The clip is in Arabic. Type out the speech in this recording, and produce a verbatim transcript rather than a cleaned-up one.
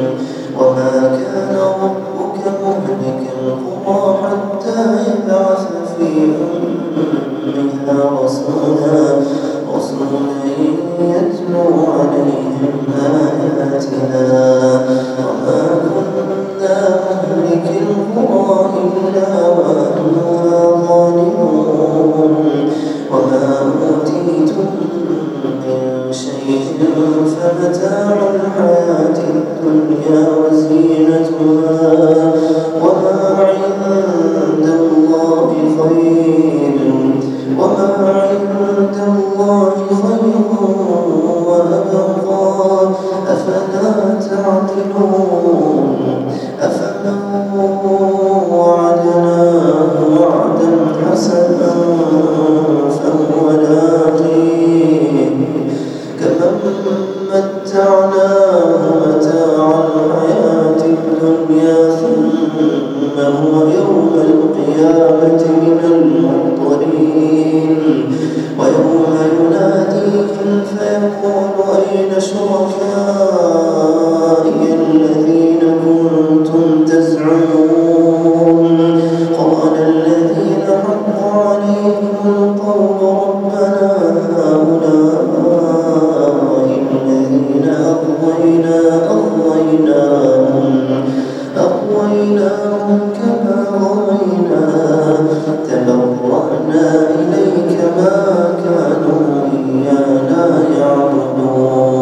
وما كان ربك مهلك القرى حتى يبعث في أمها رسولا رسولا يتلو عليهم آياتنا وما كنا مهلك القرى إلا وأهلها ظالمون وما أوتيتم من شيء فمتاع الحياة الدنيا وزينتها وما عند الله خير وما عند الله خير وأبقى أفلا تعقلون أفمن وعدناه وعدا حسنا فهو لاقيه كمن متعناه متاع الحياة الدنيا ثم هو يوم القيامة من المحضرين ويوم يناديهم فيقول أين شركائي الذين كنتم تزعمون قال الذين حق عليهم القول ربنا هؤلاء الذين أغوينا أغويناهم أغويناهم كما غوينا تبرأنا إليك ما كانوا إيانا يعبدون